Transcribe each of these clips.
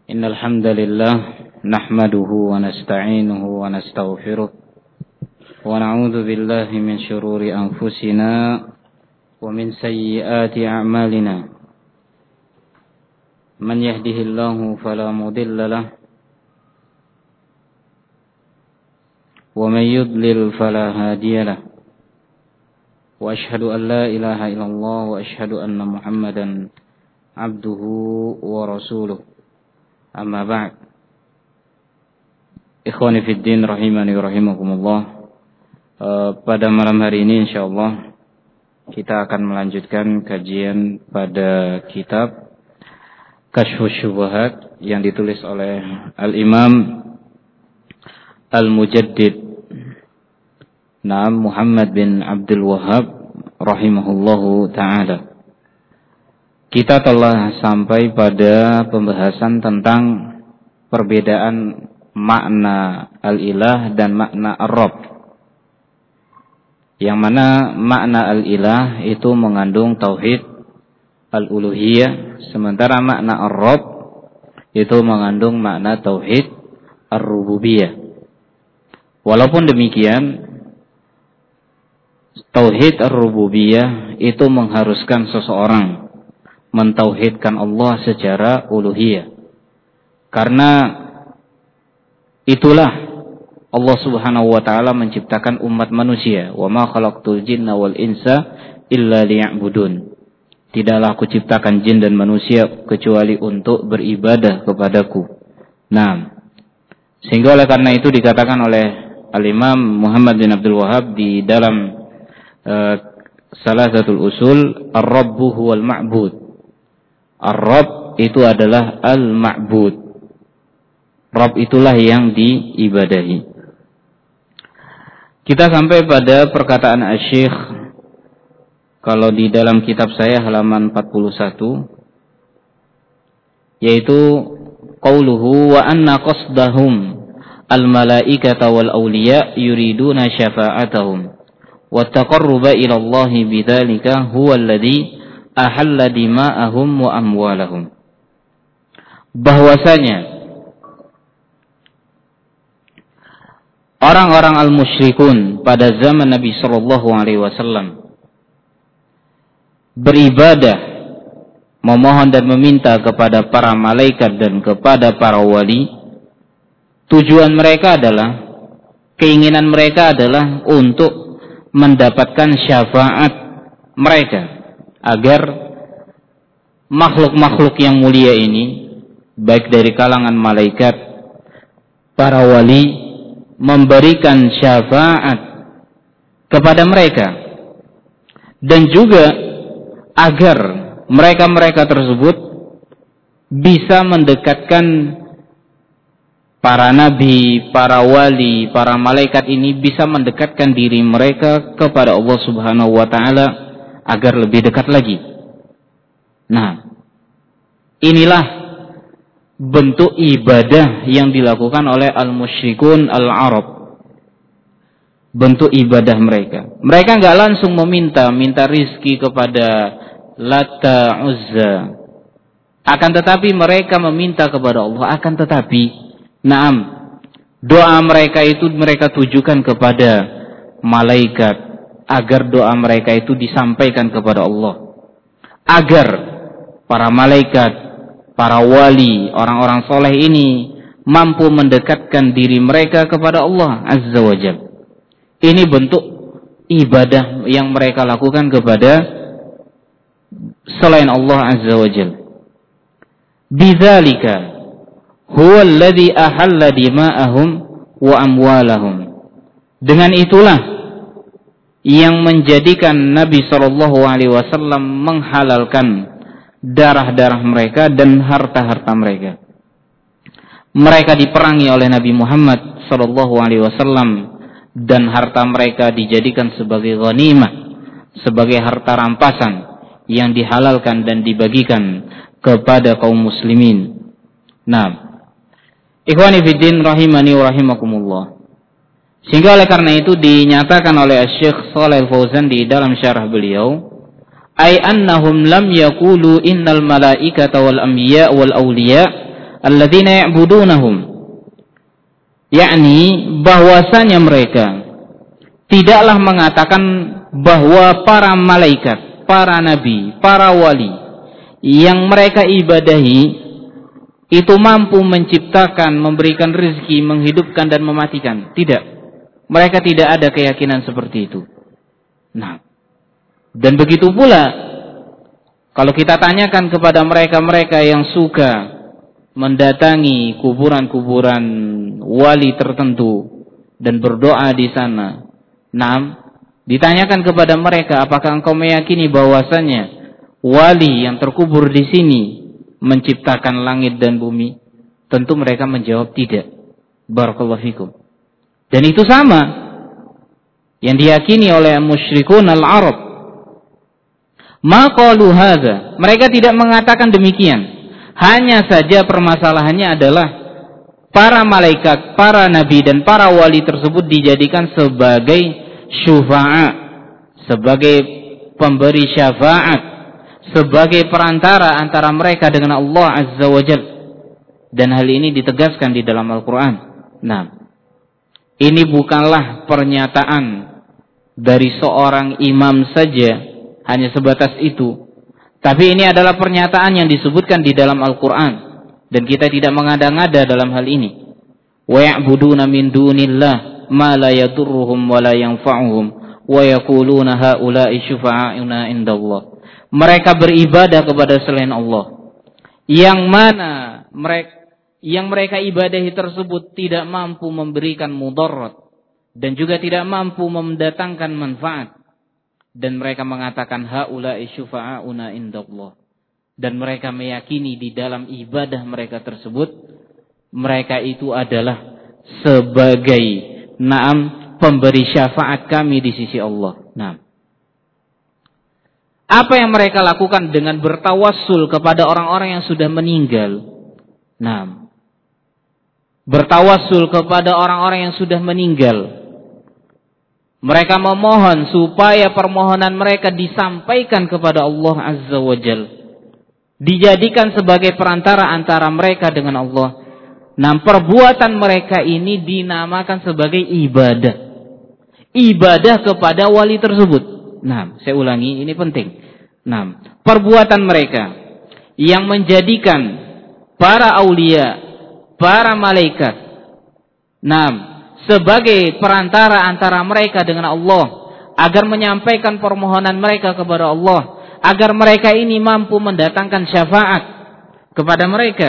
إن الحمد لله نحمده ونستعينه ونستغفره ونعوذ بالله من شرور أنفسنا ومن سيئات أعمالنا من يهده الله فلا مضل له ومن يضلل فلا هادي له وأشهد أن لا إله إلا الله وأشهد أن محمدا عبده ورسوله أما بعد Ikhwani fiddin rahimani rahimakumullah. Pada malam hari ini insyaallah kita akan melanjutkan kajian pada kitab Kashfus Syubhat yang ditulis oleh Al-Imam Al-Mujaddid Muhammad bin Abdul Wahhab rahimahullahu ta'ala. Kita telah sampai pada pembahasan tentang perbedaan makna al-ilah dan makna ar-rabb. Yang mana makna al-ilah itu mengandung tauhid al-uluhiyah, sementara makna ar-rabb itu mengandung makna tauhid ar-rububiyah. Walaupun demikian, tauhid ar-rububiyah itu mengharuskan seseorang mentauhidkan Allah secara uluhiyah. Karena itulah Allah Subhanahu wa taala menciptakan umat manusia. Wa ma khalaqtul jinna wal insa illa liya'budun. Tidaklah aku ciptakan jin dan manusia kecuali untuk beribadah kepadaku. Nah, sehingga oleh karena itu dikatakan oleh Al-Imam Muhammad bin Abdul Wahhab di dalam Salasatul Usul, Ar-Rabbu huwal ma'bud. Ar-Rabb itu adalah al-ma'bud. Rabb itulah yang diibadahi. Kita sampai pada perkataan Asy-Syaikh, kalau di dalam kitab saya halaman 41, yaitu qauluhu wa anna qasdahum al-malaikata wal awliya yuriduna syafa'atahum wa taqarruba ila Allah bidzalika huwa alladhi ahalla dima'ahum wa amwalahum. Bahwasanya orang-orang al-musyrikun pada zaman Nabi sallallahu alaihi wasallam beribadah, memohon dan meminta kepada para malaikat dan kepada para wali. Tujuan mereka adalah, keinginan mereka adalah untuk mendapatkan syafaat mereka, agar makhluk-makhluk yang mulia ini, baik dari kalangan malaikat, para wali, memberikan syafaat kepada mereka. Dan juga agar mereka-mereka tersebut bisa mendekatkan para nabi, para wali, para malaikat ini bisa mendekatkan diri mereka kepada Allah Subhanahu wa ta'ala agar lebih dekat lagi. Nah, inilah bentuk ibadah yang dilakukan oleh al-musyrikun al-Arab. Bentuk ibadah mereka. Mereka enggak langsung minta rizki kepada Lata, Uzza. Akan tetapi mereka meminta kepada Allah. Akan tetapi, doa mereka itu mereka tujukan kepada malaikat, agar doa mereka itu disampaikan kepada Allah, agar para malaikat, para wali, orang-orang soleh ini mampu mendekatkan diri mereka kepada Allah Azza wa Jalla. Ini bentuk ibadah yang mereka lakukan kepada selain Allah Azza wa Jalla. Bidzalika huwa alladhi ahalla dima'ahum wa amwalahum. Dengan itulah yang menjadikan Nabi SAW menghalalkan darah-darah mereka dan harta-harta mereka. Mereka diperangi oleh Nabi Muhammad SAW dan harta mereka dijadikan sebagai ghanimah, sebagai harta rampasan yang dihalalkan dan dibagikan kepada kaum muslimin. Nah, ikhwani fiddin rahimani wa rahimakumullah. Sehingga oleh karena itu dinyatakan oleh Syekh Shalih Al-Fauzan di dalam syarah beliau, ay annahum lam yaqulu innal malaikata wal anbiya wal awliya alladzina ya'budunahum, yakni bahwasanya mereka tidaklah mengatakan bahwa para malaikat, para nabi, para wali yang mereka ibadahi itu mampu menciptakan, memberikan rezeki, menghidupkan dan mematikan. Tidak. Mereka tidak ada keyakinan seperti itu. Nah, dan begitu pula kalau kita tanyakan kepada mereka-mereka yang suka mendatangi kuburan-kuburan wali tertentu dan berdoa di sana. Nah, ditanyakan kepada mereka, apakah engkau meyakini bahwasanya wali yang terkubur di sini menciptakan langit dan bumi? Tentu mereka menjawab tidak. Barakallahu fikum. Dan itu sama yang diyakini oleh musyrikun al-Arab. Ma qalu hadza. Mereka tidak mengatakan demikian. Hanya saja permasalahannya adalah para malaikat, para nabi dan para wali tersebut dijadikan sebagai syufa'a, sebagai pemberi syafaat, sebagai perantara antara mereka dengan Allah Azza wa Jalla. Dan hal ini ditegaskan di dalam Al-Quran. Nah, ini bukanlah pernyataan dari seorang imam saja, hanya sebatas itu. Tapi ini adalah pernyataan yang disebutkan di dalam Al-Quran. Dan kita tidak mengada-ngada dalam hal ini. Wa ya'buduna min dunillah ma la yadurruhum wa la yanfa'uhum wa yaquluna haula'i syufa'auna indallah. Mereka beribadah kepada selain Allah, yang mana mereka ibadahi tersebut tidak mampu memberikan mudarat dan juga tidak mampu mendatangkan manfaat. Dan mereka mengatakan haula'i syufa'auna indallah. Dan mereka meyakini di dalam ibadah mereka tersebut, mereka itu adalah sebagai pemberi syafaat kami di sisi Allah. Nah, apa yang mereka lakukan dengan bertawassul kepada orang-orang yang sudah meninggal? Nah, bertawassul kepada orang-orang yang sudah meninggal. Mereka memohon supaya permohonan mereka disampaikan kepada Allah Azza wa Jalla, dijadikan sebagai perantara antara mereka dengan Allah. Nah, perbuatan mereka ini dinamakan sebagai ibadah. Ibadah kepada wali tersebut. Nah, saya ulangi, ini penting. Nah, perbuatan mereka yang menjadikan para aulia, para malaikat, sebagai perantara antara mereka dengan Allah, agar menyampaikan permohonan mereka kepada Allah, agar mereka ini mampu mendatangkan syafaat kepada mereka.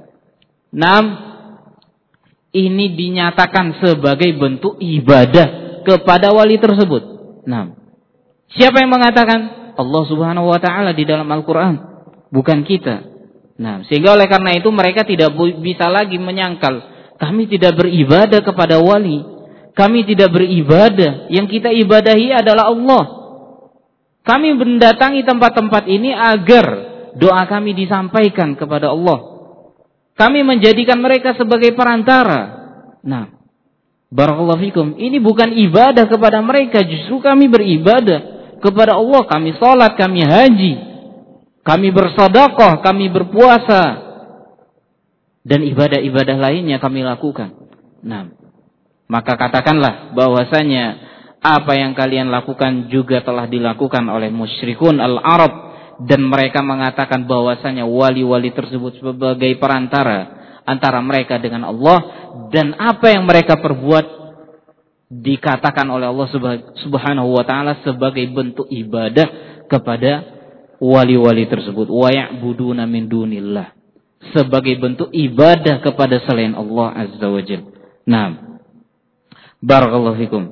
Ini dinyatakan sebagai bentuk ibadah kepada wali tersebut. Siapa yang mengatakan? Allah Subhanahu wa taala di dalam Al-Qur'an, bukan kita. Sehingga oleh karena itu mereka tidak bisa lagi menyangkal, kami tidak beribadah kepada wali, kami tidak beribadah, yang kita ibadahi adalah Allah. Kami mendatangi tempat-tempat ini agar doa kami disampaikan kepada Allah. Kami menjadikan mereka sebagai perantara. Barakallahu fikum, ini bukan ibadah kepada mereka, justru kami beribadah kepada Allah. Kami sholat, kami haji, kami bersedekah, kami berpuasa, dan ibadah-ibadah lainnya kami lakukan. Maka katakanlah bahwasanya apa yang kalian lakukan juga telah dilakukan oleh musyrikun al-Arab, dan mereka mengatakan bahwasanya wali-wali tersebut sebagai perantara antara mereka dengan Allah, dan apa yang mereka perbuat dikatakan oleh Allah Subhanahu wa taala sebagai bentuk ibadah kepada wali-wali tersebut. Wa ya'buduna min dunillah, sebagai bentuk ibadah kepada selain Allah Azza wa Jalla. Barakallahu fikum.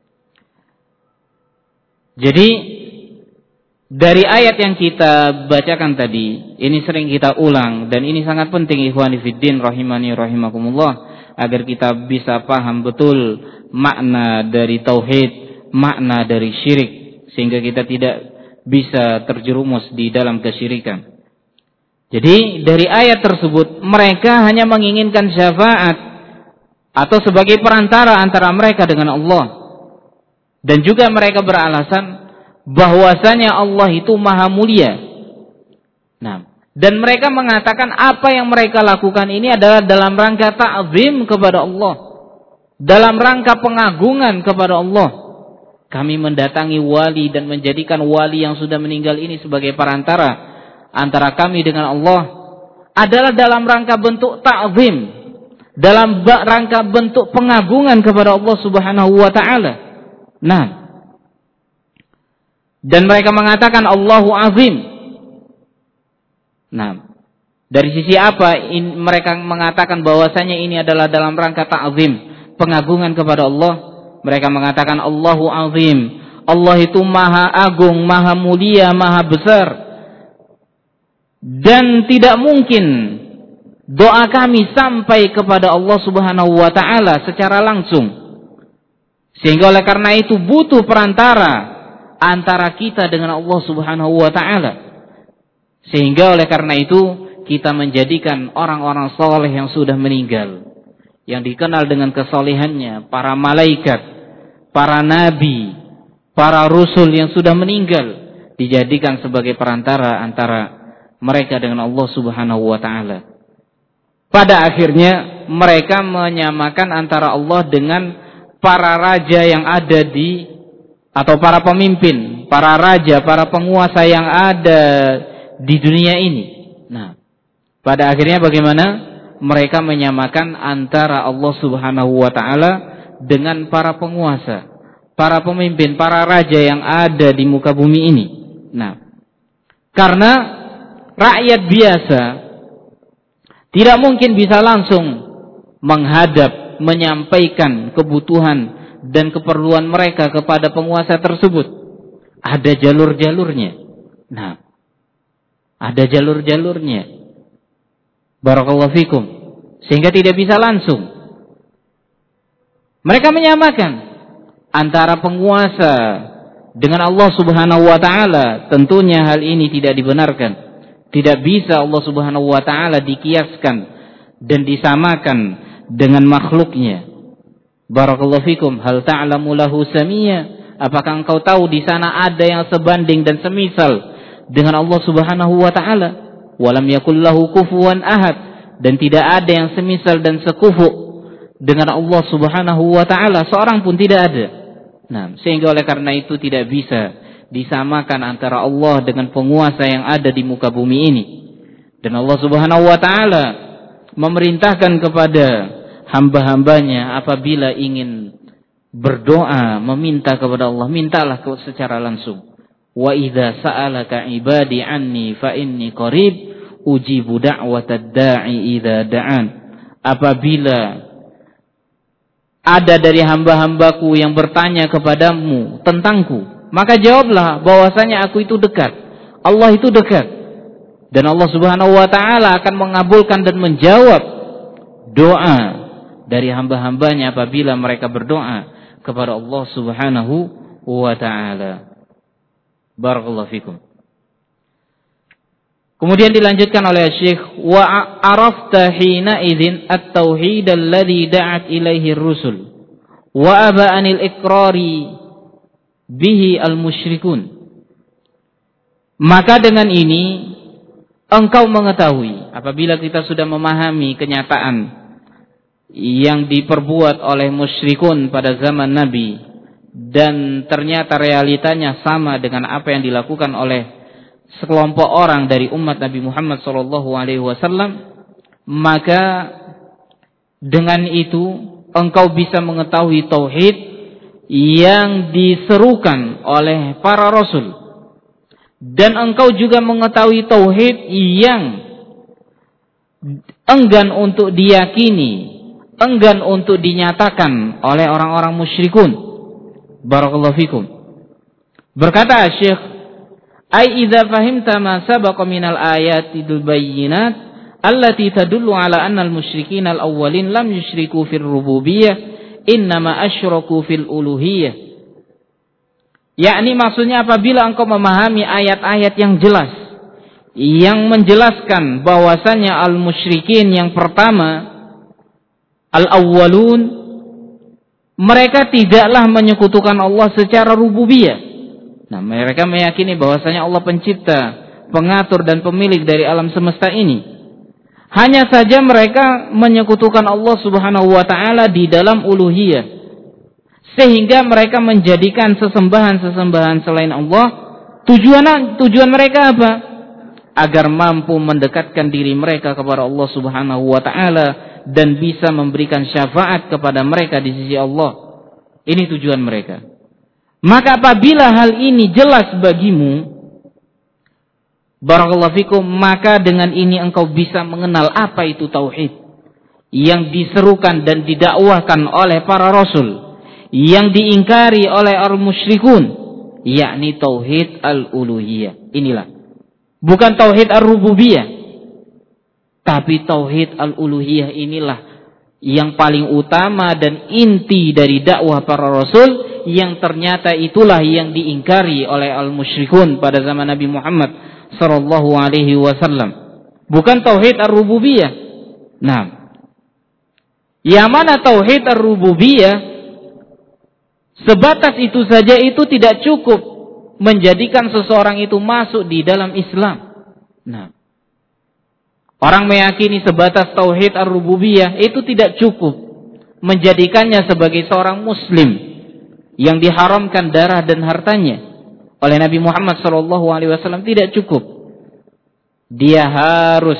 Jadi dari ayat yang kita bacakan tadi, ini sering kita ulang, dan ini sangat penting ikhwani fiddin rahimani rahimakumullah, agar kita bisa paham betul makna dari tauhid, makna dari syirik, sehingga kita tidak bisa terjerumus di dalam kesyirikan. Jadi dari ayat tersebut, mereka hanya menginginkan syafaat atau sebagai perantara antara mereka dengan Allah. Dan juga mereka beralasan bahwasanya Allah itu maha mulia. Dan mereka mengatakan apa yang mereka lakukan ini adalah dalam rangka ta'zim kepada Allah, dalam rangka pengagungan kepada Allah. Kami mendatangi wali dan menjadikan wali yang sudah meninggal ini sebagai perantara antara kami dengan Allah, adalah dalam rangka bentuk ta'zim, dalam rangka bentuk pengagungan kepada Allah Subhanahu wa taala. Nah, dan mereka mengatakan Allahu azim. Nah, dari sisi apa mereka mengatakan bahwasanya ini adalah dalam rangka ta'zim, pengagungan kepada Allah? Mereka mengatakan Allahu azim. Allah itu maha agung, maha mulia, maha besar. Dan tidak mungkin doa kami sampai kepada Allah Subhanahu wa taala secara langsung. Sehingga oleh karena itu butuh perantara antara kita dengan Allah Subhanahu wa taala. Sehingga oleh karena itu kita menjadikan orang-orang soleh yang sudah meninggal, yang dikenal dengan kesolehannya, para malaikat, para nabi, para rasul yang sudah meninggal, dijadikan sebagai perantara antara mereka dengan Allah Subhanahu wa taala. Pada akhirnya mereka menyamakan antara Allah dengan para raja yang ada atau para pemimpin, para raja, para penguasa yang ada di dunia ini. Nah, pada akhirnya bagaimana? Mereka menyamakan antara Allah Subhanahu wa taala dengan para penguasa, para pemimpin, para raja yang ada di muka bumi ini. Nah, karena rakyat biasa tidak mungkin bisa langsung menghadap, menyampaikan kebutuhan dan keperluan mereka kepada penguasa tersebut. Ada jalur-jalurnya. Nah, ada jalur-jalurnya. Barakallahu fikum. Sehingga tidak bisa langsung. Mereka menyamakan antara penguasa dengan Allah Subhanahu wa taala. Tentunya hal ini tidak dibenarkan. Tidak bisa Allah Subhanahu wa taala dikiaskan dan disamakan dengan makhluknya. Barakallahu fikum. Hal ta'lamu lahu samia? Apakah engkau tahu di sana ada yang sebanding dan semisal dengan Allah Subhanahu wa taala? Walam yakul lahu kufuwan ahad, dan tidak ada yang semisal dan sekufu dengan Allah Subhanahu wa taala, seorang pun tidak ada. Nah, sehingga oleh karena itu tidak bisa disamakan antara Allah dengan penguasa yang ada di muka bumi ini. Dan Allah Subhanahu wa taala memerintahkan kepada hamba-hambanya apabila ingin berdoa, meminta kepada Allah, mintalah secara langsung. Wa idza sa'alaka ibadi anni fa inni qarib ujibu da'watad da'i idza da'an. Apabila ada dari hamba-hambaku yang bertanya kepadamu tentangku, maka jawablah bahwasanya aku itu dekat. Allah itu dekat. Dan Allah Subhanahu wa taala akan mengabulkan dan menjawab doa dari hamba-hambanya apabila mereka berdoa kepada Allah Subhanahu wa taala. Barakallahu fikum. Kemudian dilanjutkan oleh Syekh, wa arafta hina idzin at-tauhid alladhi da'at ilaihi ar-rusul wa aba anil iqrari bihi al-musyrikun. Maka dengan ini engkau mengetahui, apabila kita sudah memahami kenyataan yang diperbuat oleh musyrikun pada zaman Nabi, dan ternyata realitanya sama dengan apa yang dilakukan oleh sekelompok orang dari umat Nabi Muhammad SAW, maka dengan itu engkau bisa mengetahui tauhid yang diserukan oleh para rasul, dan engkau juga mengetahui tauhid yang enggan untuk diyakini, enggan untuk dinyatakan oleh orang-orang musyrikun. Barakallahu fikum. Berkata Syekh, ai idza fahimta ma sabaqa minal ayatil bayyinat allati tadullu ala anna al-musyrikin al-awwalin lam yusyriku fil rububiyyah innama asyraku fil uluhiyyah. Yakni maksudnya apabila engkau memahami ayat-ayat yang jelas yang menjelaskan bahwasanya al-musyrikin yang pertama, al-awwalun, mereka tidaklah menyekutukan Allah secara rububiyah. Nah, mereka meyakini bahwasanya Allah pencipta, pengatur dan pemilik dari alam semesta ini. Hanya saja mereka menyekutukan Allah Subhanahu wa taala di dalam uluhiyah, sehingga mereka menjadikan sesembahan-sesembahan selain Allah. Tujuan mereka apa? Agar mampu mendekatkan diri mereka kepada Allah Subhanahu wa taala dan bisa memberikan syafaat kepada mereka di sisi Allah. Ini tujuan mereka. Maka apabila hal ini jelas bagimu, barakallahu fikum, maka dengan ini engkau bisa mengenal apa itu tauhid yang diserukan dan didakwahkan oleh para rasul, yang diingkari oleh al-musyrikun, yakni tauhid al-uluhiyah. Inilah. Bukan tauhid ar-rububiyah, tapi tauhid al-uluhiyah inilah yang paling utama dan inti dari dakwah para rasul, yang ternyata itulah yang diingkari oleh al-musyrikun pada zaman Nabi Muhammad sallallahu alaihi wasallam. Bukan tauhid ar-rububiyah. Nah, yang mana tauhid ar-rububiyah sebatas itu saja itu tidak cukup menjadikan seseorang itu masuk di dalam Islam. Nah, orang meyakini sebatas tauhid ar-rububiyah itu tidak cukup menjadikannya sebagai seorang muslim yang diharamkan darah dan hartanya oleh Nabi Muhammad SAW. Tidak cukup. Dia harus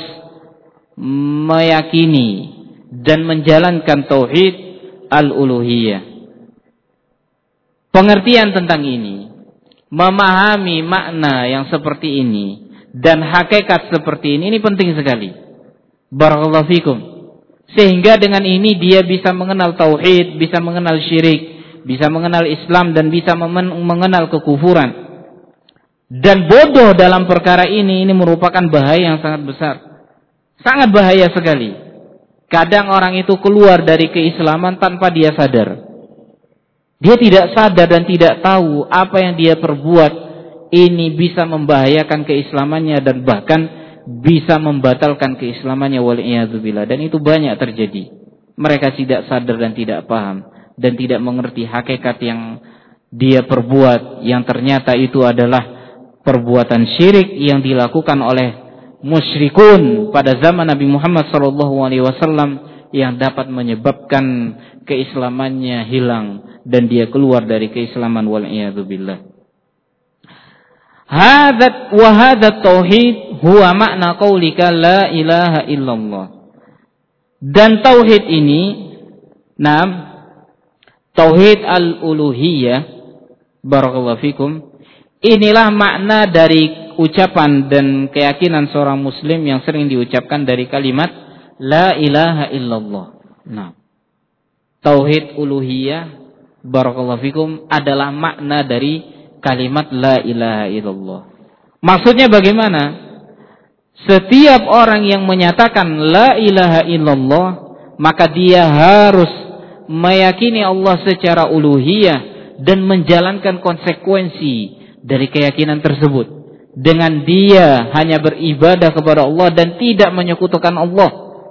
meyakini dan menjalankan tauhid al-uluhiyah. Pengertian tentang ini, memahami makna yang seperti ini dan hakikat seperti ini penting sekali. Barakallahu fikum. Sehingga dengan ini dia bisa mengenal tauhid, bisa mengenal syirik, bisa mengenal Islam, dan bisa mengenal kekufuran. Dan bodoh dalam perkara ini merupakan bahaya yang sangat besar. Sangat bahaya sekali. Kadang orang itu keluar dari keislaman tanpa dia sadar. Dia tidak sadar dan tidak tahu apa yang dia perbuat ini bisa membahayakan keislamannya dan bahkan bisa membatalkan keislamannya, wal'iyadzubillah. Dan itu banyak terjadi. Mereka tidak sadar dan tidak paham dan tidak mengerti hakikat yang dia perbuat, yang ternyata itu adalah perbuatan syirik yang dilakukan oleh musyrikun pada zaman Nabi Muhammad SAW, yang dapat menyebabkan keislamannya hilang dan dia keluar dari keislaman, wal'iyadzubillah. Hadza tauhid huwa makna qaulika la ilaha illallah. Dan tauhid ini, tauhid al-uluhiyah, barakallahu fikum, inilah makna dari ucapan dan keyakinan seorang muslim yang sering diucapkan dari kalimat la ilaha illallah. Tauhid uluhiyah, barakallahu fikum, adalah makna dari kalimat la ilaha illallah. Maksudnya bagaimana? Setiap orang yang menyatakan la ilaha illallah, maka dia harus meyakini Allah secara uluhiyah dan menjalankan konsekuensi dari keyakinan tersebut. Dengan dia hanya beribadah kepada Allah dan tidak menyekutukan Allah.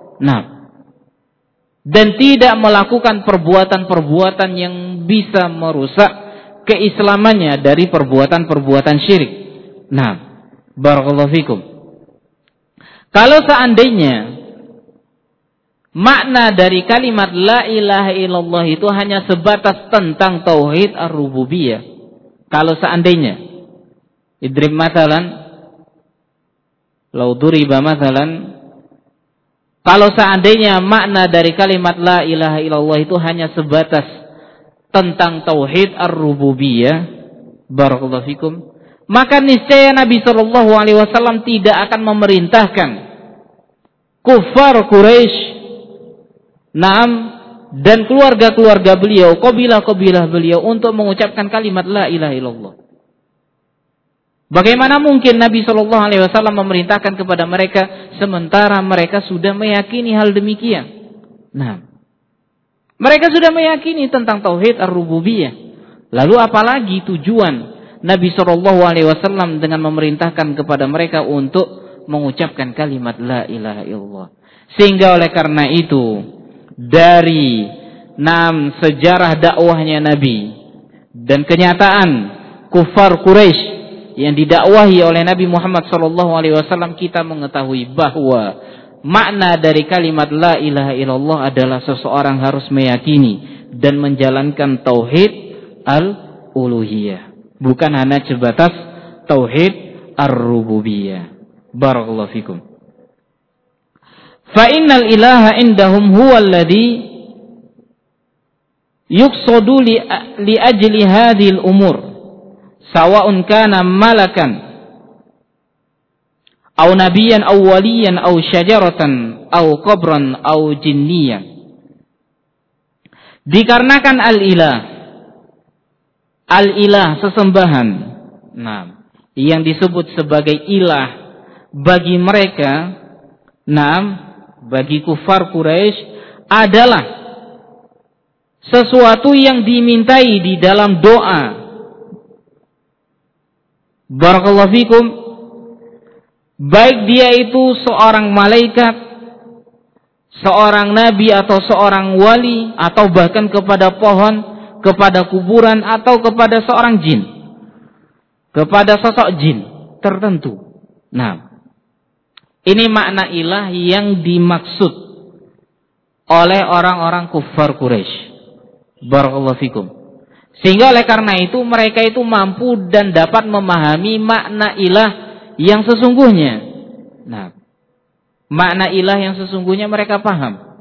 Dan tidak melakukan perbuatan-perbuatan yang bisa merusak keislamannya dari perbuatan-perbuatan syirik. Barakallahu fikum. Kalau seandainya makna dari kalimat la ilaha illallah itu hanya sebatas tentang tauhid ar-rububiyah, kalau seandainya idrib mathalan, law duriba mathalan, kalau seandainya makna dari kalimat la ilaha illallah itu hanya sebatas tentang tauhid ar-rububiyah, barakallahu fikum, maka niscaya Nabi SAW tidak akan memerintahkan kufar Quraisy, dan keluarga-keluarga beliau, kabilah-kabilah beliau, untuk mengucapkan kalimat la ilaha illallah. Bagaimana mungkin Nabi SAW memerintahkan kepada mereka sementara mereka sudah meyakini hal demikian? Mereka sudah meyakini tentang tauhid ar-rububiyah. Lalu apalagi tujuan Nabi SAW dengan memerintahkan kepada mereka untuk mengucapkan kalimat la ilaha illallah? Sehingga oleh karena itu, dari sejarah dakwahnya Nabi dan kenyataan kufar Quraisy yang didakwahi oleh Nabi Muhammad SAW, kita mengetahui bahwa makna dari kalimat la ilaha illallah adalah seseorang harus meyakini dan menjalankan tauhid al-uluhiyah, bukan hanya sebatas tauhid ar-rububiyah. Barakallahu fikum. Fa innal ilaha indahum huwa alladhi yuqsadu li ajli hadhil umur, sawa'un kana malakan aw nabiyan aw waliyan aw syajaratan aw qabran aw jinniyan. Dikarenakan al-ilah sesembahan, yang disebut sebagai ilah bagi mereka, bagi kufar Quraisy adalah sesuatu yang dimintai di dalam doa. Barakallahu fikum. Baik dia itu seorang malaikat, seorang nabi atau seorang wali, atau bahkan kepada pohon, kepada kuburan, atau kepada seorang jin, kepada sosok jin tertentu. Ini makna ilah yang dimaksud oleh orang-orang kufar Quraisy. Barakallahu fikum. Sehingga oleh karena itu mereka itu mampu dan dapat memahami makna ilah yang sesungguhnya. Makna ilah yang sesungguhnya mereka paham.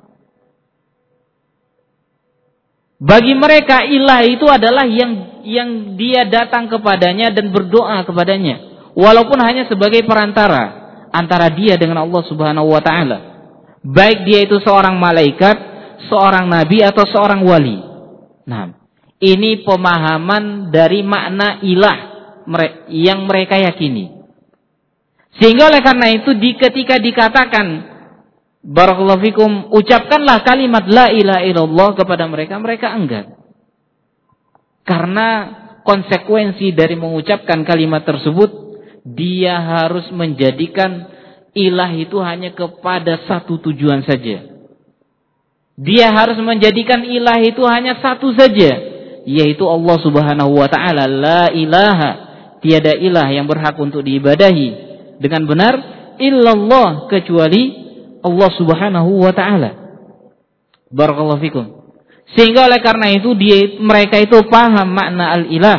Bagi mereka ilah itu adalah yang dia datang kepadanya dan berdoa kepadanya, walaupun hanya sebagai perantara antara dia dengan Allah Subhanahu wa taala. Baik dia itu seorang malaikat, seorang nabi atau seorang wali. Ini pemahaman dari makna ilah yang mereka yakini. Sehingga oleh karena itu ketika dikatakan barakallahu fikum, ucapkanlah kalimat la ilaha illallah kepada mereka, mereka enggan. Karena konsekuensi dari mengucapkan kalimat tersebut, dia harus menjadikan ilah itu hanya kepada satu tujuan saja. Dia harus menjadikan ilah itu hanya satu saja, yaitu Allah Subhanahu wa taala. La ilaha, tiada ilah yang berhak untuk diibadahi dengan benar illallah, kecuali Allah Subhanahu wa taala. Barakallahu fikum. Sehingga oleh karena itu mereka itu paham makna al-ilah,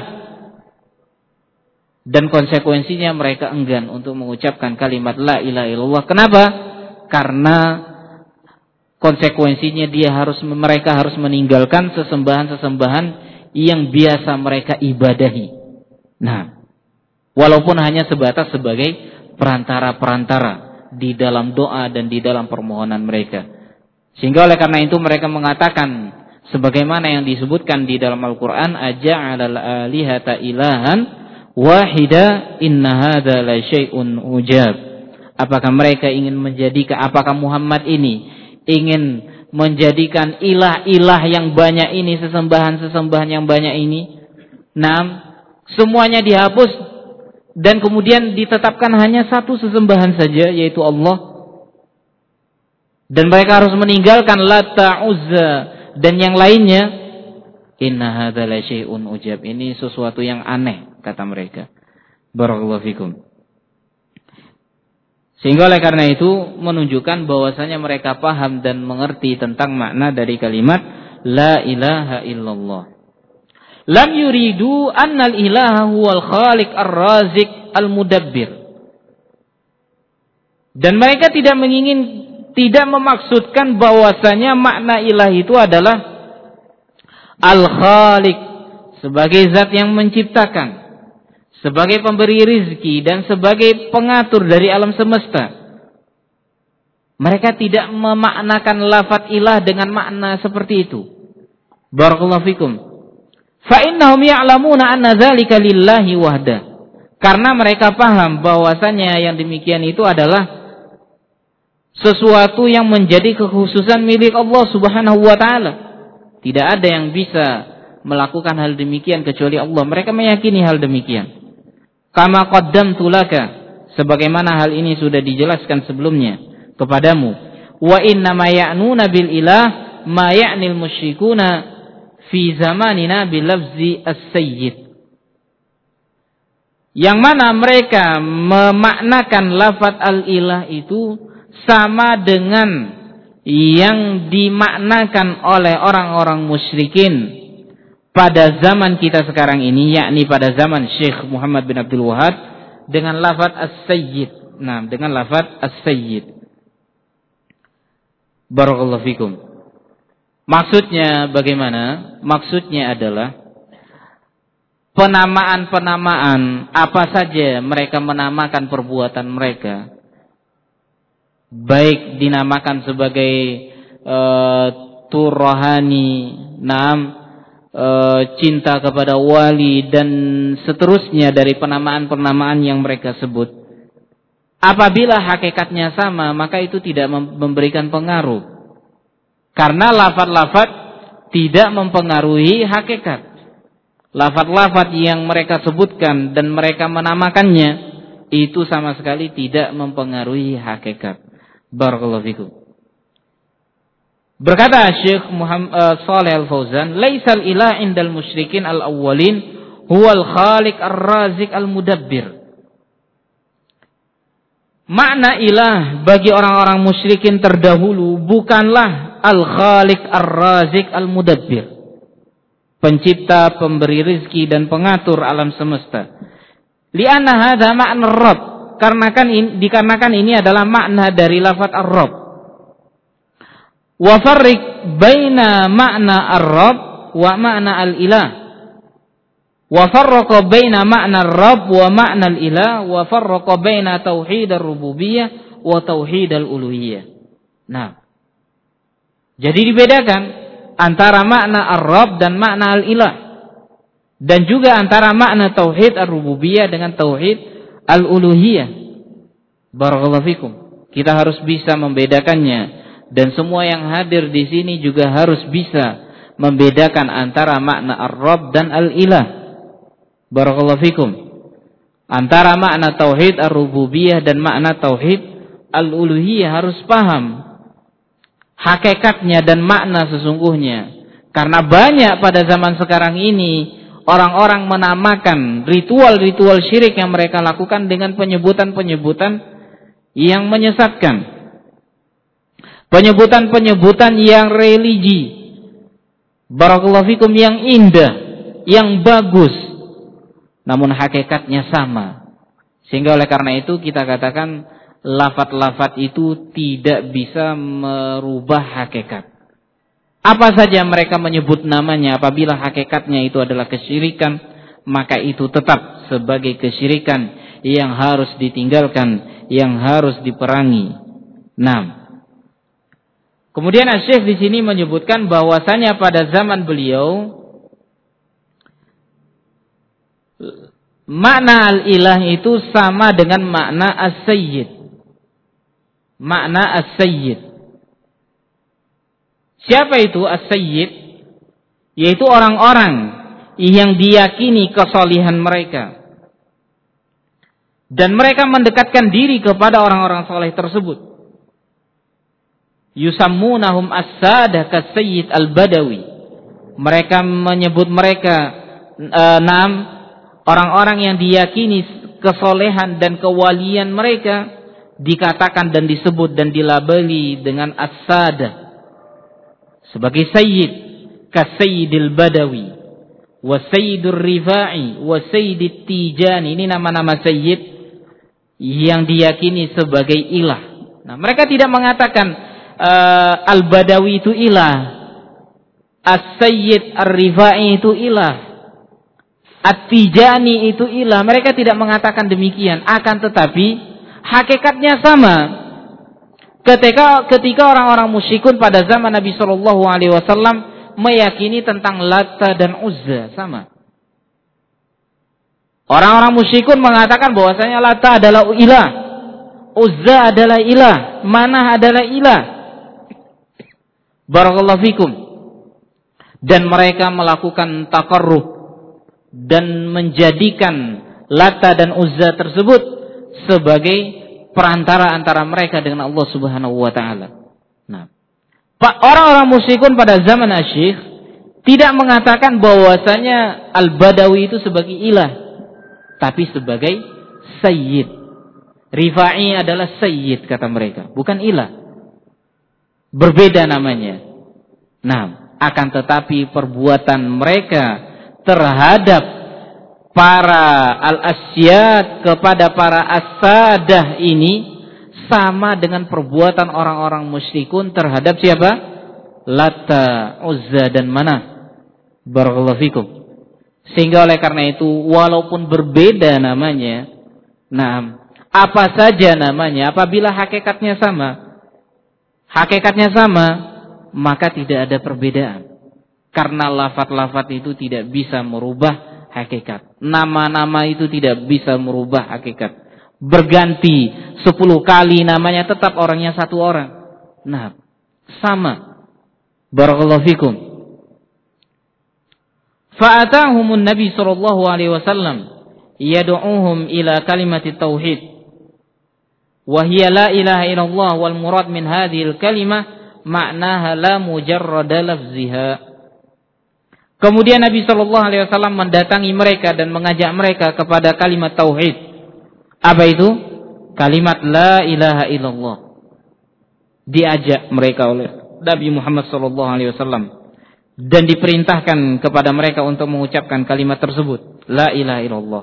dan konsekuensinya mereka enggan untuk mengucapkan kalimat la ilaha illallah. Kenapa? Karena konsekuensinya mereka harus meninggalkan sesembahan-sesembahan yang biasa mereka ibadahi. Walaupun hanya sebatas sebagai perantara-perantara di dalam doa dan di dalam permohonan mereka. Sehingga oleh karena itu mereka mengatakan sebagaimana yang disebutkan di dalam Al-Qur'an, aja'alal alihata ilahan wahida inna hadza la syai'un ujab. Apakah mereka ingin apakah Muhammad ini ingin menjadikan ilah-ilah yang banyak ini, sesembahan-sesembahan yang banyak ini, semuanya dihapus dan kemudian ditetapkan hanya satu sesembahan saja, yaitu Allah. Dan mereka harus meninggalkan Lata, Uzza dan yang lainnya. Inna hadza la syai'un ujab. Ini sesuatu yang aneh, kata mereka. Barakallahu fikum. Sehingga oleh karena itu menunjukkan bahwasanya mereka paham dan mengerti tentang makna dari kalimat la ilaha illallah. Lam yuridu annal ilaha huwal khaliq ar-razik al-mudabbir. Dan mereka tidak memaksudkan bahwasanya makna ilah itu adalah al-khaliq, sebagai zat yang menciptakan, sebagai pemberi rizki dan sebagai pengatur dari alam semesta. Mereka tidak memaknakan lafaz ilah dengan makna seperti itu. Barakallahu fikum. Fa innahum ya'lamuna anna dzalika lillahi wahda. Karena mereka paham bahwasanya yang demikian itu adalah sesuatu yang menjadi kekhususan milik Allah Subhanahu wa taala. Tidak ada yang bisa melakukan hal demikian kecuali Allah. Mereka meyakini hal demikian. Kama qaddamtu laka, sebagaimana hal ini sudah dijelaskan sebelumnya kepadamu. Wa inna ma ya'nuna bil ilah ma ya'nil musyrikuna fi zamanina bil lafzi as-sayyid. yang mana mereka memaknakan lafaz al-ilah itu sama dengan yang dimaknakan oleh orang-orang musyrikin pada zaman kita sekarang ini, yakni pada zaman Syekh Muhammad bin Abdul Wahhab dengan lafaz as-sayyid. Nah, dengan lafaz as-sayyid. Barakallahu fikum. Maksudnya bagaimana? Maksudnya adalah penamaan-penamaan apa saja mereka menamakan perbuatan mereka, baik dinamakan sebagai tur rohani, cinta kepada wali dan seterusnya dari penamaan-penamaan yang mereka sebut. Apabila hakikatnya sama, maka itu tidak memberikan pengaruh. Karena lafaz-lafaz tidak mempengaruhi hakikat. Lafaz-lafaz yang mereka sebutkan dan mereka menamakannya itu sama sekali tidak mempengaruhi hakikat. Barakallahu fikum. Berkata Syekh Muhammad Shalih Al-Fauzan, "Laisal ilah indal musyrikin al-awwalin huwal khaliq ar-razik al-mudabbir." Makna ilah bagi orang-orang musyrikin terdahulu bukanlah al-khaliq ar-razik al-mudabbir, pencipta, pemberi rizki dan pengatur alam semesta. Li'anna hadza ma'na ar-rabb, dikarenakan ini adalah makna dari lafaz ar-rabb. Wa farriq baina ma'na ar-rabb wa ma'na al-ilah. Wa farraqa baina ma'na ar-rabb wa ma'na al-ilah wa farraqa baina tauhid ar-rububiyyah wa tauhid al-uluhiyyah. Nah, jadi dibedakan antara makna ar-rabb dan makna al-ilah, dan juga antara makna tauhid ar-rububiyyah dengan tauhid al-uluhiyah. Barakallahu fikum. Kita harus bisa membedakannya, dan semua yang hadir di sini juga harus bisa membedakan antara makna ar-rabb dan al-ilah. Barakallahu fikum. Antara makna tauhid ar-rububiyyah dan makna tauhid al-uluhiyah harus paham hakikatnya dan makna sesungguhnya. Karena banyak pada zaman sekarang ini orang-orang menamakan ritual-ritual syirik yang mereka lakukan dengan penyebutan-penyebutan yang menyesatkan, penyebutan-penyebutan yang religi, barakallahu fikum, yang indah, yang bagus, namun hakikatnya sama. Sehingga oleh karena itu kita katakan lafaz-lafaz itu tidak bisa merubah hakikat. Apa saja mereka menyebut namanya, apabila hakikatnya itu adalah kesyirikan, maka itu tetap sebagai kesyirikan yang harus ditinggalkan, yang harus diperangi. Nah, kemudian Syekh di sini menyebutkan bahwasanya pada zaman beliau makna al-ilah itu sama dengan makna as-sayyid. Makna as-sayyid. Siapa itu as-sayyid? Yaitu orang-orang yang diyakini kesalihan mereka, dan mereka mendekatkan diri kepada orang-orang saleh tersebut. Yusammunahum as-sadah kas-sayyid al-badawi. Mereka menyebut mereka orang-orang yang diyakini kesolehan dan kewalian mereka dikatakan dan disebut dan dilabeli dengan as-sadah sebagai sayyid, ka-sayyidil badawi wa sayyidur rifa'i wa sayyidit tijani. Ini nama-nama sayyid yang diyakini sebagai ilah. Nah, mereka tidak mengatakan al-badawi itu ilah, as-sayyid ar-rifa'i itu ilah, at-tijani itu ilah. Mereka tidak mengatakan demikian, akan tetapi hakikatnya sama. Ketika orang-orang musyrikun pada zaman Nabi Shallallahu Alaihi Wasallam meyakini tentang Lata dan Uzza, sama. Orang-orang musyrikun mengatakan bahwasanya Lata adalah ilah, Uzza adalah ilah, Manah adalah ilah. Barakallahu fikum. Dan mereka melakukan taqarrub dan menjadikan Lata dan Uzza tersebut sebagai perantara antara mereka dengan Allah Subhanahu wa taala. Nah, orang-orang musyrikun pada zaman Asy-Syaikh tidak mengatakan bahwasanya Al-Badawi itu sebagai ilah. tapi sebagai sayyid. Rifai adalah sayyid kata mereka, bukan ilah. Berbeda namanya. Nah, akan tetapi perbuatan mereka terhadap para al-asyad kepada para as-sadah ini sama dengan perbuatan orang-orang musyrikun terhadap siapa? Lata, Uzza dan Manah. Barakallahu fikum. Sehingga oleh karena itu walaupun berbeda namanya, nah, apa saja namanya, apabila hakikatnya sama, maka tidak ada perbedaan. Karena lafaz-lafaz itu tidak bisa merubah hakikat. Nama-nama itu tidak bisa merubah hakikat. Berganti 10 kali namanya tetap orangnya satu orang. Nah, sama. Barakallahu fikum. Fa'atahumun Nabi sallallahu alaihi wasallam yad'uuhum ila kalimati tauhid. Wa hiya la ilaha illallah wal murad min hadhil kalimah ma'naha la mujarrada lafziha. Kemudian Nabi sallallahu alaihi wasallam mendatangi mereka dan mengajak mereka kepada kalimat tauhid. Apa itu? Kalimat la ilaha illallah. Diajak mereka oleh Nabi Muhammad sallallahu alaihi wasallam dan diperintahkan kepada mereka untuk mengucapkan kalimat tersebut, la ilaha illallah.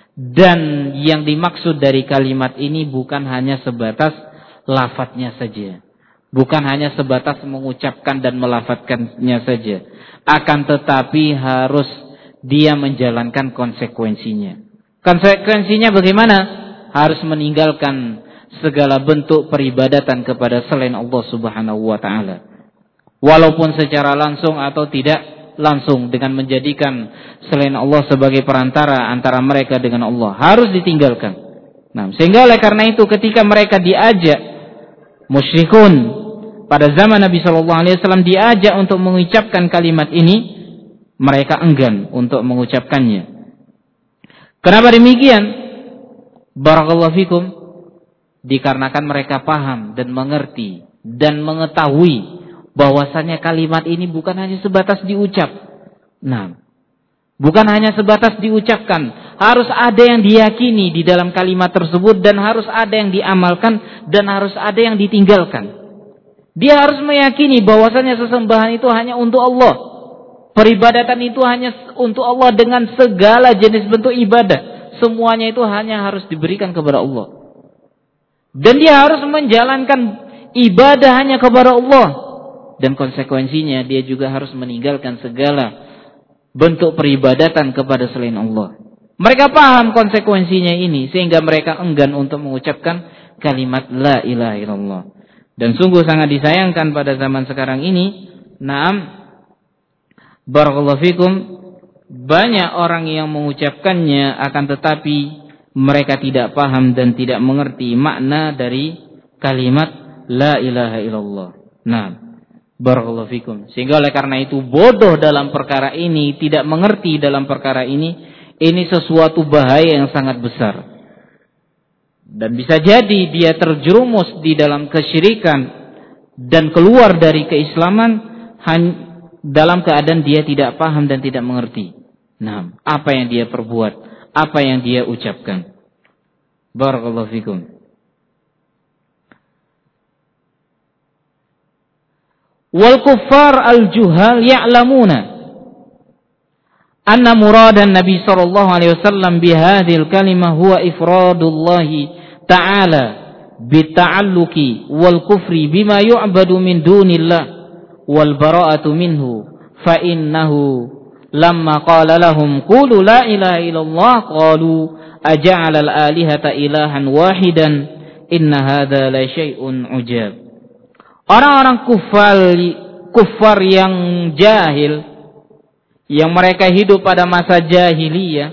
Dan yang dimaksud dari kalimat ini bukan hanya sebatas lafadznya saja. Bukan hanya sebatas mengucapkan dan melafadzkannya saja. Akan tetapi harus dia menjalankan konsekuensinya. Konsekuensinya bagaimana? Harus meninggalkan segala bentuk peribadatan kepada selain Allah Subhanahu wa ta'ala. Walaupun secara langsung atau tidak langsung, dengan menjadikan selain Allah sebagai perantara antara mereka dengan Allah, harus ditinggalkan. Nah, sehingga oleh karena itu ketika mereka diajak, musyrikun pada zaman Nabi sallallahu alaihi wasallam diajak untuk mengucapkan kalimat ini, mereka enggan untuk mengucapkannya. Kenapa demikian? Barakallahu fikum. Dikarenakan mereka paham dan mengerti dan mengetahui bahwasanya kalimat ini bukan hanya sebatas diucap. Nah, bukan hanya sebatas diucapkan, harus ada yang diyakini di dalam kalimat tersebut dan harus ada yang diamalkan dan harus ada yang ditinggalkan. Dia harus meyakini bahwasanya sesembahan itu hanya untuk Allah. Peribadatan itu hanya untuk Allah dengan segala jenis bentuk ibadah. Semuanya itu hanya harus diberikan kepada Allah. Dan dia harus menjalankan ibadah hanya kepada Allah. Dan konsekuensinya dia juga harus meninggalkan segala bentuk peribadatan kepada selain Allah. Mereka paham konsekuensinya ini sehingga mereka enggan untuk mengucapkan kalimat la ilaha illallah. Dan sungguh sangat disayangkan pada zaman sekarang ini, na'am, barakallahu fikum, banyak orang yang mengucapkannya akan tetapi mereka tidak paham dan tidak mengerti makna dari kalimat la ilaha illallah. Nah, barakallahu fikum. Sehingga oleh karena itu bodoh dalam perkara ini, tidak mengerti dalam perkara ini sesuatu bahaya yang sangat besar. Dan bisa jadi dia terjerumus di dalam kesyirikan dan keluar dari keislaman dalam keadaan dia tidak paham dan tidak mengerti. Nah, apa yang dia perbuat, apa yang dia ucapkan. Barakallahu fikum. Wal kuffar al-juhal ya'lamuna anna muradan Nabi sallallahu alaihi wasallam bihadhil kalimah huwa ifradullah ta'ala bita'alluqi wal kufri bima yu'badu min dunillah wal bara'atu minhu fa innahu lamma qala lahum qulu la ilaha illallah qalu aja'ala al-alihata ilahan wahidan inna hadza la syai'un ujab. Orang-orang kufar yang jahil, yang mereka hidup pada masa jahiliyah,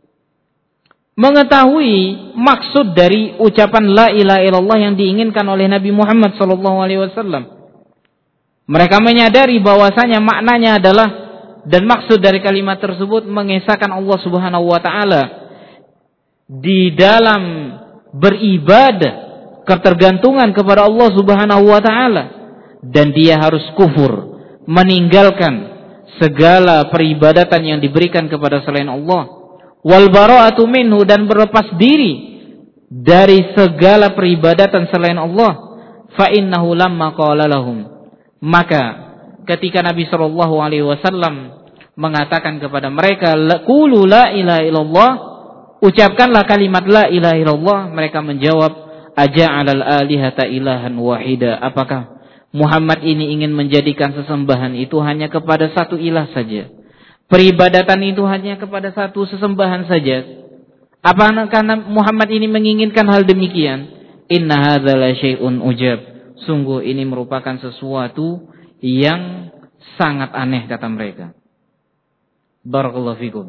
mengetahui maksud dari ucapan la ilaha illallah yang diinginkan oleh Nabi Muhammad SAW. Mereka menyadari bahwasanya maknanya adalah dan maksud dari kalimat tersebut mengesahkan Allah Subhanahu wa taala di dalam beribadah, ketergantungan kepada Allah Subhanahu wa taala, dan dia harus kufur, meninggalkan segala peribadatan yang diberikan kepada selain Allah, wal bara'atu minhu, dan berlepas diri dari segala peribadatan selain Allah. Fa innahu lamma qala lahum, maka ketika Nabi sallallahu alaihi wasallam mengatakan kepada mereka, qulu la ilaha illallah, ucapkanlah kalimat la ilaha illallah, mereka menjawab, aja'alal alihata ilahan wahida, apakah Muhammad ini ingin menjadikan sesembahan itu hanya kepada satu ilah saja, peribadatan itu hanya kepada satu sesembahan saja? Apakah karena Muhammad ini menginginkan hal demikian? Inna hadza la syai'un ujab, sungguh ini merupakan sesuatu yang sangat aneh, kata mereka. Barakallahu fikum.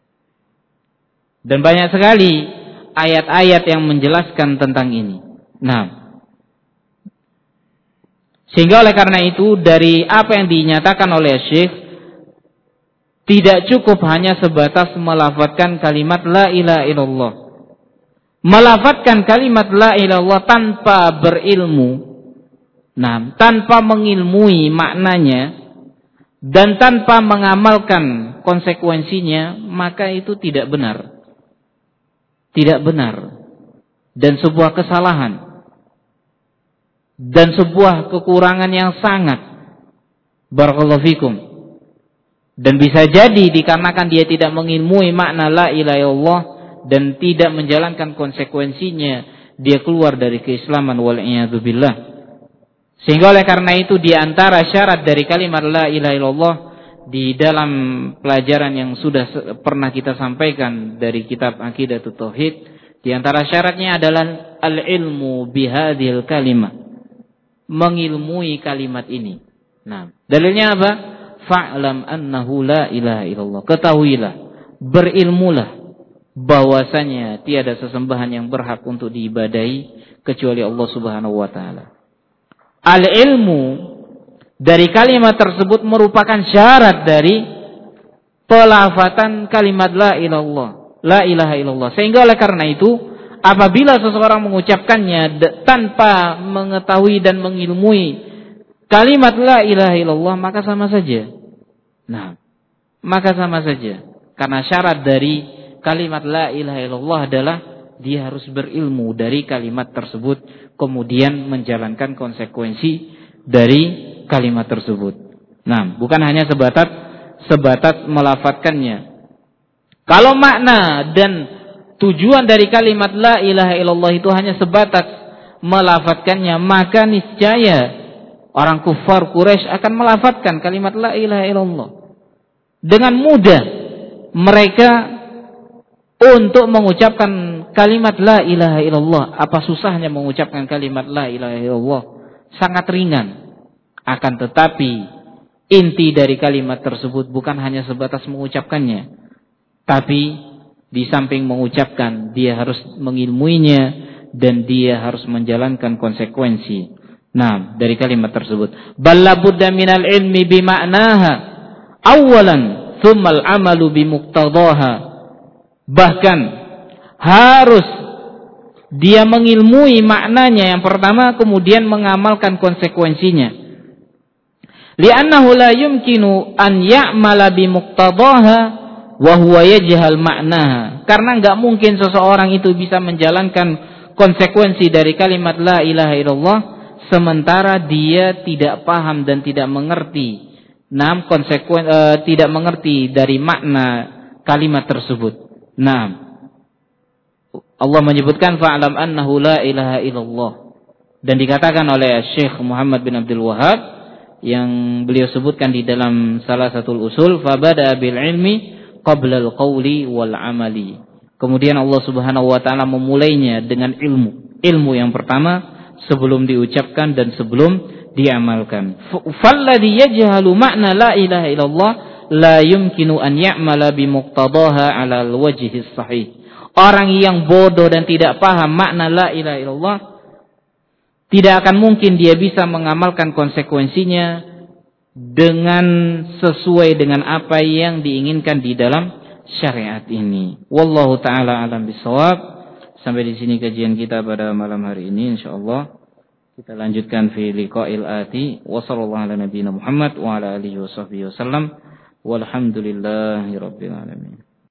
Dan banyak sekali ayat-ayat yang menjelaskan tentang ini. Nah, sehingga oleh karena itu dari apa yang dinyatakan oleh Syekh, tidak cukup hanya sebatas melafadzkan kalimat la ilaha illallah. Melafadzkan kalimat la ilaha illallah tanpa berilmu, nah, tanpa mengilmui maknanya dan tanpa mengamalkan konsekuensinya, maka itu tidak benar. Tidak benar. Dan sebuah kesalahan. Dan sebuah kekurangan yang sangat. Barakallahu fikum. Dan bisa jadi dikarenakan dia tidak mengilmui makna la ilaha illallah dan tidak menjalankan konsekuensinya, dia keluar dari keislaman, wal-iyadzu billah. Sehingga oleh karena itu di antara syarat dari kalimat la ilaha illallah di dalam pelajaran yang sudah pernah kita sampaikan dari kitab Aqidatut Tauhid, di antara syaratnya adalah al-ilmu bihadhil kalimah, mengilmui kalimat ini. Nah, dalilnya apa? Fa'lam annahu la ilaha illallah. Ketahuilah, berilmulah bahwasanya tiada sesembahan yang berhak untuk diibadahi kecuali Allah Subhanahu wa taala. Al-ilmu dari kalimat tersebut merupakan syarat dari pelafatan kalimat la ilaha illallah. Sehingga oleh karena itu, apabila seseorang mengucapkannya tanpa mengetahui dan mengilmui kalimat la ilaha illallah, maka sama saja. Nah, maka sama saja. Karena syarat dari kalimat la ilaha illallah adalah dia harus berilmu dari kalimat tersebut, kemudian menjalankan konsekuensi dari kalimat tersebut. Nah, bukan hanya sebatas melafadzkannya. Kalau makna dan tujuan dari kalimat la ilaha illallah itu hanya sebatas melafadzkannya, maka niscaya orang kufar Quraisy akan melafadzkan kalimat la ilaha illallah dengan mudah. Mereka untuk mengucapkan kalimat la ilaha illallah, apa susahnya mengucapkan kalimat la ilaha illallah? Sangat ringan. Akan tetapi inti dari kalimat tersebut bukan hanya sebatas mengucapkannya, tapi di samping mengucapkan, dia harus mengilmuinya dan dia harus menjalankan konsekuensi. Nah, dari kalimat tersebut. Bal la budda minal ilmi bima'naha awalan tsummal amalu bimuqtadaha. Bahkan harus dia mengilmui maknanya yang pertama, kemudian mengamalkan konsekuensinya. Li'annahu la yumkinu an ya'mala bimuqtadaha wa huwa yajhal ma'naha. Karena enggak mungkin seseorang itu bisa menjalankan konsekuensi dari kalimat la ilaha illallah sementara dia tidak paham dan tidak mengerti tidak mengerti dari makna kalimat tersebut. Nah, Allah menyebutkan fa'lam annahu la ilaha illallah, dan dikatakan oleh Syekh Muhammad bin Abdul Wahhab yang beliau sebutkan di dalam salah satu usul, fabada bil ilmi qabla al qawli wal amali. Kemudian Allah Subhanahu wa taala memulainya dengan ilmu yang pertama sebelum diucapkan dan sebelum diamalkan. Falladhi yajhalu makna la ilaha illallah la yumkinu an ya'mala bimuqtadaha 'ala al-wajhi sahih. Orang yang bodoh dan tidak paham makna la ilaha illallah, tidak akan mungkin dia bisa mengamalkan konsekuensinya dengan sesuai dengan apa yang diinginkan di dalam syariat ini. Wallahu taala alam bisawab. Sampai di sini kajian kita pada malam hari ini, insyaallah kita lanjutkan fi liqa'il ati. Wa sallallahu ala nabiyyina Muhammad wa ala alihi washabbihi wasallam. Walhamdulillahirabbil alamin.